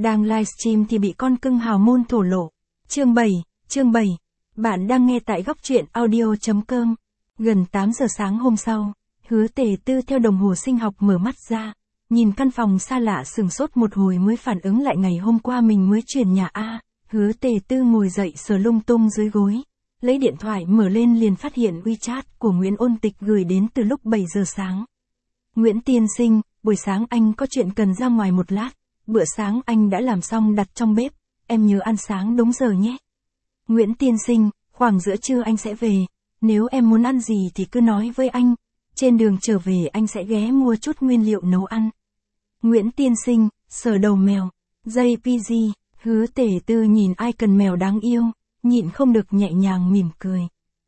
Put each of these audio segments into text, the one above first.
Đang livestream thì bị con cưng hào môn thổ lộ. Chương 7. Bạn đang nghe tại góc truyện audio.com. Gần 8 giờ sáng hôm sau, Hứa Tề Tư theo đồng hồ sinh học mở mắt ra, nhìn căn phòng xa lạ sửng sốt một hồi mới phản ứng lại ngày hôm qua mình mới chuyển nhà a. Hứa Tề Tư ngồi dậy sờ lung tung dưới gối, lấy điện thoại mở lên liền phát hiện WeChat của Nguyễn Ôn Tịch gửi đến từ lúc 7 giờ sáng. Nguyễn tiên sinh, buổi sáng anh có chuyện cần ra ngoài một lát, bữa sáng anh đã làm xong đặt trong bếp, em nhớ ăn sáng đúng giờ nhé. Nguyễn tiên sinh, khoảng giữa trưa anh sẽ về, nếu em muốn ăn gì thì cứ nói với anh, trên đường trở về anh sẽ ghé mua chút nguyên liệu nấu ăn. Nguyễn tiên sinh, sờ đầu mèo, JPG, Hứa Tề Tư nhìn icon mèo đáng yêu, nhịn không được nhẹ nhàng mỉm cười.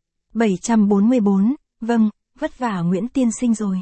744, vâng, vất vả Nguyễn tiên sinh rồi.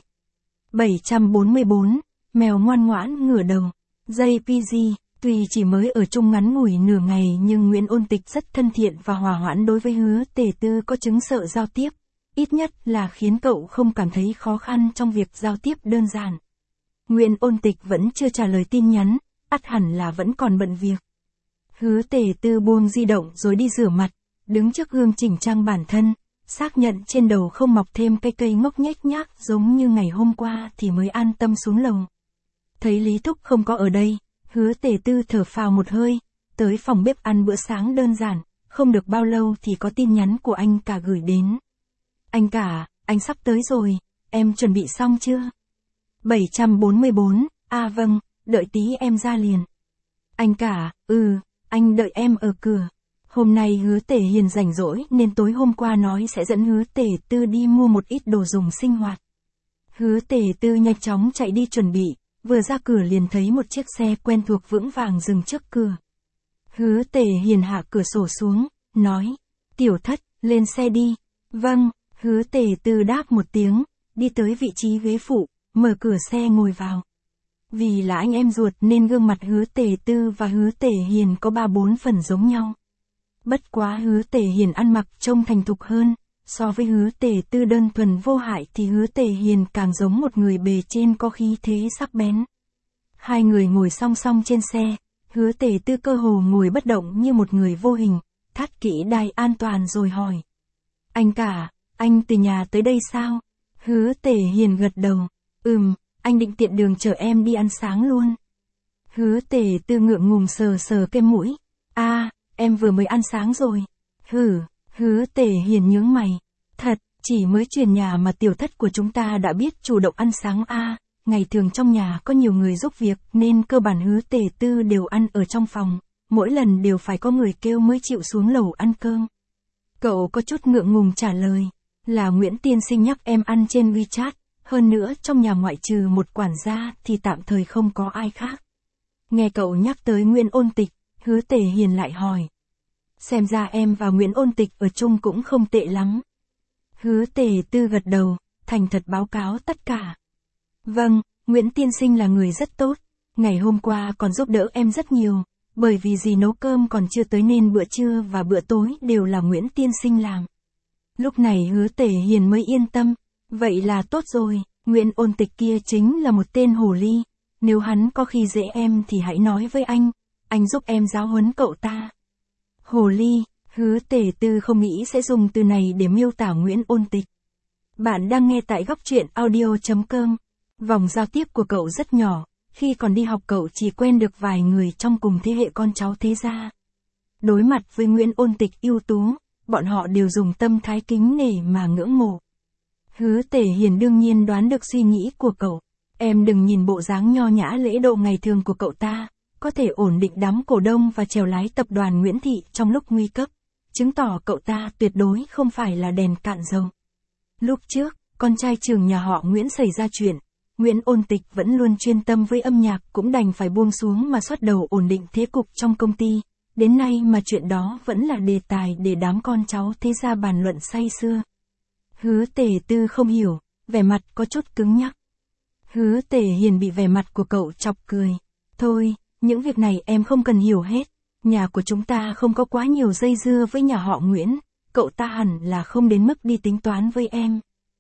744, mèo ngoan ngoãn ngửa đầu. JPG, tuy chỉ mới ở chung ngắn ngủi nửa ngày nhưng Nguyễn Ôn Tịch rất thân thiện và hòa hoãn đối với Hứa Tề Tư có chứng sợ giao tiếp, ít nhất là khiến cậu không cảm thấy khó khăn trong việc giao tiếp đơn giản. Nguyễn Ôn Tịch vẫn chưa trả lời tin nhắn, ắt hẳn là vẫn còn bận việc. Hứa Tề Tư buông di động rồi đi rửa mặt, đứng trước gương chỉnh trang bản thân, xác nhận trên đầu không mọc thêm cây ngốc nhếch nhác giống như ngày hôm qua thì mới an tâm xuống lầu. Thấy Lý Thúc không có ở đây, Hứa Tề Tư thở phào một hơi, tới phòng bếp ăn bữa sáng đơn giản, không được bao lâu thì có tin nhắn của anh cả gửi đến. Anh cả, anh sắp tới rồi, em chuẩn bị xong chưa? 744, vâng, đợi tí em ra liền. Anh cả, anh đợi em ở cửa. Hôm nay Hứa Tề Hiền rảnh rỗi nên tối hôm qua nói sẽ dẫn Hứa Tề Tư đi mua một ít đồ dùng sinh hoạt. Hứa Tề Tư nhanh chóng chạy đi chuẩn bị, vừa ra cửa liền thấy một chiếc xe quen thuộc vững vàng dừng trước cửa. Hứa Tề Hiền hạ cửa sổ xuống, nói, tiểu thất, lên xe đi. Vâng, Hứa Tề Tư đáp một tiếng, đi tới vị trí ghế phụ, mở cửa xe ngồi vào. Vì là anh em ruột nên gương mặt Hứa Tề Tư và Hứa Tề Hiền có 3-4 phần giống nhau. Bất quá Hứa Tề Hiền ăn mặc trông thành thục hơn, so với Hứa Tề Tư đơn thuần vô hại thì Hứa Tề Hiền càng giống một người bề trên có khí thế sắc bén. Hai người ngồi song song trên xe, Hứa Tề Tư cơ hồ ngồi bất động như một người vô hình, thắt kỹ đai an toàn rồi hỏi. Anh cả, anh từ nhà tới đây sao? Hứa Tề Hiền gật đầu, anh định tiện đường chở em đi ăn sáng luôn. Hứa Tề Tư ngượng ngùng sờ sờ cái mũi. Em vừa mới ăn sáng rồi. Hứa Tề Hiền nhướng mày. Thật, chỉ mới chuyển nhà mà tiểu thất của chúng ta đã biết chủ động ăn sáng ngày thường trong nhà có nhiều người giúp việc nên cơ bản Hứa Tề Tư đều ăn ở trong phòng, mỗi lần đều phải có người kêu mới chịu xuống lầu ăn cơm. Cậu có chút ngượng ngùng trả lời, là Nguyễn tiên sinh nhắc em ăn trên WeChat, hơn nữa trong nhà ngoại trừ một quản gia thì tạm thời không có ai khác. Nghe cậu nhắc tới Nguyễn Ôn Tịch, Hứa Tề Hiền lại hỏi. Xem ra em và Nguyễn Ôn Tịch ở chung cũng không tệ lắm. Hứa Tề Tư gật đầu, thành thật báo cáo tất cả. Vâng, Nguyễn tiên sinh là người rất tốt, ngày hôm qua còn giúp đỡ em rất nhiều, bởi vì dì nấu cơm còn chưa tới nên bữa trưa và bữa tối đều là Nguyễn tiên sinh làm. Lúc này Hứa Tề Hiền mới yên tâm, vậy là tốt rồi, Nguyễn Ôn Tịch kia chính là một tên hồ ly, nếu hắn có khi dễ em thì hãy nói với anh giúp em giáo huấn cậu ta. Hồ ly, Hứa Tề Tư không nghĩ sẽ dùng từ này để miêu tả Nguyễn Ôn Tịch. Bạn đang nghe tại góc truyện audio.com. Vòng giao tiếp của cậu rất nhỏ, khi còn đi học cậu chỉ quen được vài người trong cùng thế hệ con cháu thế gia. Đối mặt với Nguyễn Ôn Tịch ưu tú, bọn họ đều dùng tâm thái kính nể mà ngưỡng mộ. Hứa Tề Hiền đương nhiên đoán được suy nghĩ của cậu. Em đừng nhìn bộ dáng nho nhã lễ độ ngày thường của cậu ta, có thể ổn định đám cổ đông và chèo lái tập đoàn Nguyễn Thị trong lúc nguy cấp, chứng tỏ cậu ta tuyệt đối không phải là đèn cạn dầu. Lúc trước, con trai trưởng nhà họ Nguyễn xảy ra chuyện, Nguyễn Ôn Tịch vẫn luôn chuyên tâm với âm nhạc cũng đành phải buông xuống mà xuất đầu ổn định thế cục trong công ty, đến nay mà chuyện đó vẫn là đề tài để đám con cháu thế gia bàn luận say sưa. Hứa Tề Tư không hiểu, vẻ mặt có chút cứng nhắc. Hứa Tề Hiền bị vẻ mặt của cậu chọc cười. Thôi, những việc này em không cần hiểu hết. Nhà của chúng ta không có quá nhiều dây dưa với nhà họ Nguyễn, cậu ta hẳn là không đến mức đi tính toán với em.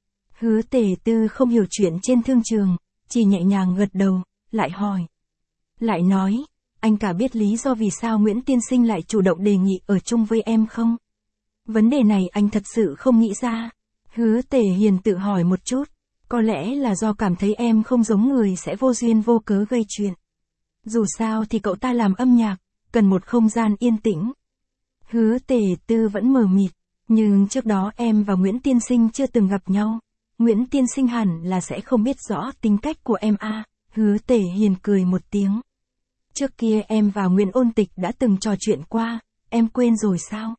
Hứa Tề Tư không hiểu chuyện trên thương trường, chỉ nhẹ nhàng gật đầu, lại hỏi. Lại nói, anh cả biết lý do vì sao Nguyễn Tiên Sinh lại chủ động đề nghị ở chung với em không? Vấn đề này anh thật sự không nghĩ ra. Hứa Tề Hiền tự hỏi một chút, có lẽ là do cảm thấy em không giống người sẽ vô duyên vô cớ gây chuyện. Dù sao thì cậu ta làm âm nhạc, cần một không gian yên tĩnh. Hứa Tề Tư vẫn mờ mịt, nhưng trước đó em và Nguyễn Tiên Sinh chưa từng gặp nhau. Nguyễn Tiên Sinh hẳn là sẽ không biết rõ tính cách của em à. Hứa Tề Hiền cười một tiếng. Trước kia em và Nguyễn Ôn Tịch đã từng trò chuyện qua, em quên rồi sao?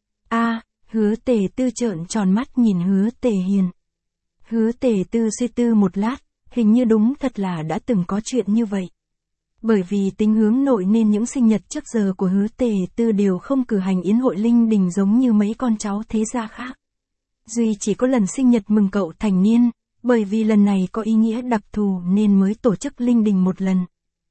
À, Hứa Tề Tư trợn tròn mắt nhìn Hứa Tề Hiền. Hứa Tề Tư suy tư một lát, hình như đúng thật là đã từng có chuyện như vậy. Bởi vì tính hướng nội nên những sinh nhật trước giờ của Hứa Tề Tư đều không cử hành yến hội linh đình giống như mấy con cháu thế gia khác. Duy chỉ có lần sinh nhật mừng cậu thành niên, bởi vì lần này có ý nghĩa đặc thù nên mới tổ chức linh đình một lần.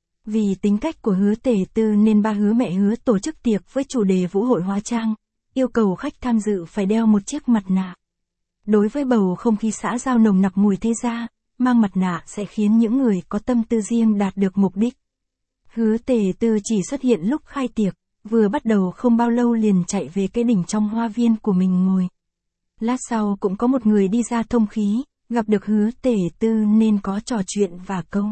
Vì tính cách của Hứa Tề Tư nên ba Hứa mẹ Hứa tổ chức tiệc với chủ đề vũ hội hóa trang, yêu cầu khách tham dự phải đeo một chiếc mặt nạ. Đối với bầu không khí xã giao nồng nặc mùi thế gia, mang mặt nạ sẽ khiến những người có tâm tư riêng đạt được mục đích. Hứa Tề Tư chỉ xuất hiện lúc khai tiệc, vừa bắt đầu không bao lâu liền chạy về cái đỉnh trong hoa viên của mình ngồi. Lát sau cũng có một người đi ra thông khí, gặp được Hứa Tề Tư nên có trò chuyện và câu.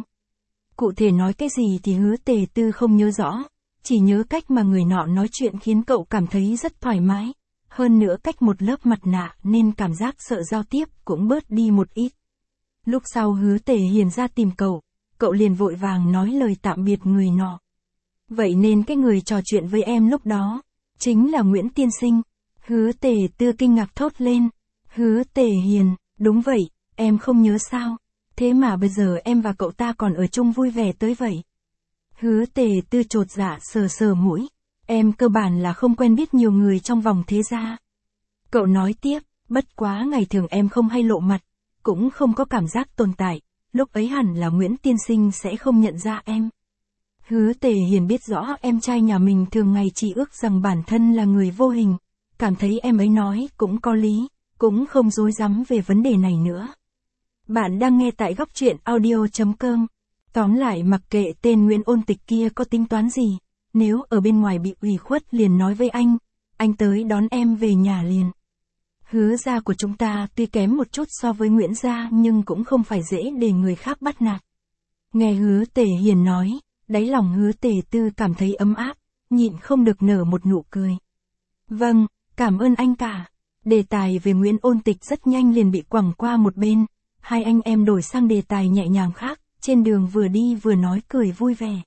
Cụ thể nói cái gì thì Hứa Tề Tư không nhớ rõ, chỉ nhớ cách mà người nọ nói chuyện khiến cậu cảm thấy rất thoải mái. Hơn nữa cách một lớp mặt nạ nên cảm giác sợ giao tiếp cũng bớt đi một ít. Lúc sau Hứa Tề Hiền ra tìm cậu liền vội vàng nói lời tạm biệt người nọ. Vậy nên cái người trò chuyện với em lúc đó, chính là Nguyễn Tiên Sinh. Hứa Tề Tư kinh ngạc thốt lên. Hứa Tề Hiền, đúng vậy, em không nhớ sao, thế mà bây giờ em và cậu ta còn ở chung vui vẻ tới vậy. Hứa Tề Tư chột dạ sờ mũi, em cơ bản là không quen biết nhiều người trong vòng thế gia. Cậu nói tiếp, bất quá ngày thường em không hay lộ mặt, cũng không có cảm giác tồn tại, lúc ấy hẳn là Nguyễn Tiên Sinh sẽ không nhận ra em. Hứa Tề Hiền biết rõ em trai nhà mình thường ngày chỉ ước rằng bản thân là người vô hình, cảm thấy em ấy nói cũng có lý, cũng không dối rắm về vấn đề này nữa. Bạn đang nghe tại Góc Truyện Audio.com. Tóm lại mặc kệ tên Nguyễn Ôn Tịch kia có tính toán gì, nếu ở bên ngoài bị ủy khuất liền nói với anh tới đón em về nhà liền. Hứa gia của chúng ta tuy kém một chút so với Nguyễn gia nhưng cũng không phải dễ để người khác bắt nạt. Nghe Hứa Tề Hiền nói, đáy lòng Hứa Tề Tư cảm thấy ấm áp, nhịn không được nở một nụ cười. Vâng, cảm ơn anh cả. Đề tài về Nguyễn Ôn Tịch rất nhanh liền bị quẳng qua một bên, hai anh em đổi sang đề tài nhẹ nhàng khác, trên đường vừa đi vừa nói cười vui vẻ.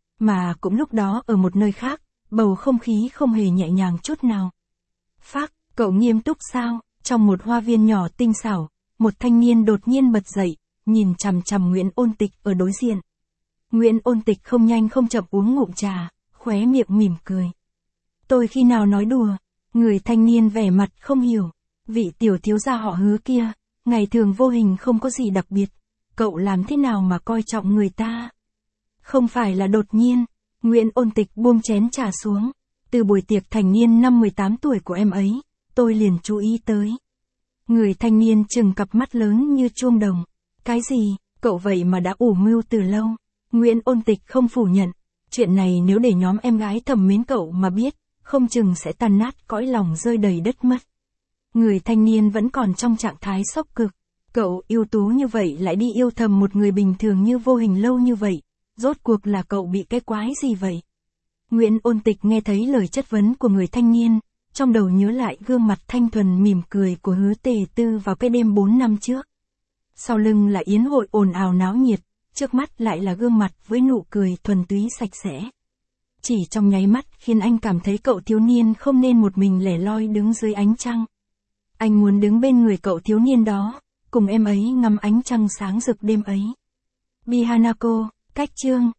Mà cũng lúc đó ở một nơi khác, bầu không khí không hề nhẹ nhàng chút nào. Phác, cậu nghiêm túc sao? Trong một hoa viên nhỏ tinh xảo, một thanh niên đột nhiên bật dậy, nhìn chằm chằm Nguyễn Ôn Tịch ở đối diện. Nguyễn Ôn Tịch không nhanh không chậm uống ngụm trà, khóe miệng mỉm cười. Tôi khi nào nói đùa? Người thanh niên vẻ mặt không hiểu. Vị tiểu thiếu gia họ Hứa kia, ngày thường vô hình không có gì đặc biệt, cậu làm thế nào mà coi trọng người ta? Không phải là đột nhiên. Nguyễn Ôn Tịch buông chén trà xuống. Từ buổi tiệc thành niên năm 18 tuổi của em ấy, tôi liền chú ý tới. Người thanh niên trừng cặp mắt lớn như chuông đồng. Cái gì, cậu vậy mà đã ủ mưu từ lâu? Nguyễn Ôn Tịch không phủ nhận. Chuyện này nếu để nhóm em gái thầm mến cậu mà biết, không chừng sẽ tan nát cõi lòng rơi đầy đất mất. Người thanh niên vẫn còn trong trạng thái sốc cực. Cậu ưu tú như vậy lại đi yêu thầm một người bình thường như vô hình lâu như vậy. Rốt cuộc là cậu bị cái quái gì vậy? Nguyễn Ôn Tịch nghe thấy lời chất vấn của người thanh niên, trong đầu nhớ lại gương mặt thanh thuần mỉm cười của Hứa Tề Tư vào cái đêm 4 năm trước. Sau lưng là yến hội ồn ào náo nhiệt, trước mắt lại là gương mặt với nụ cười thuần túy sạch sẽ. Chỉ trong nháy mắt khiến anh cảm thấy cậu thiếu niên không nên một mình lẻ loi đứng dưới ánh trăng. Anh muốn đứng bên người cậu thiếu niên đó, cùng em ấy ngắm ánh trăng sáng rực đêm ấy. Bi Hanako, cách chương.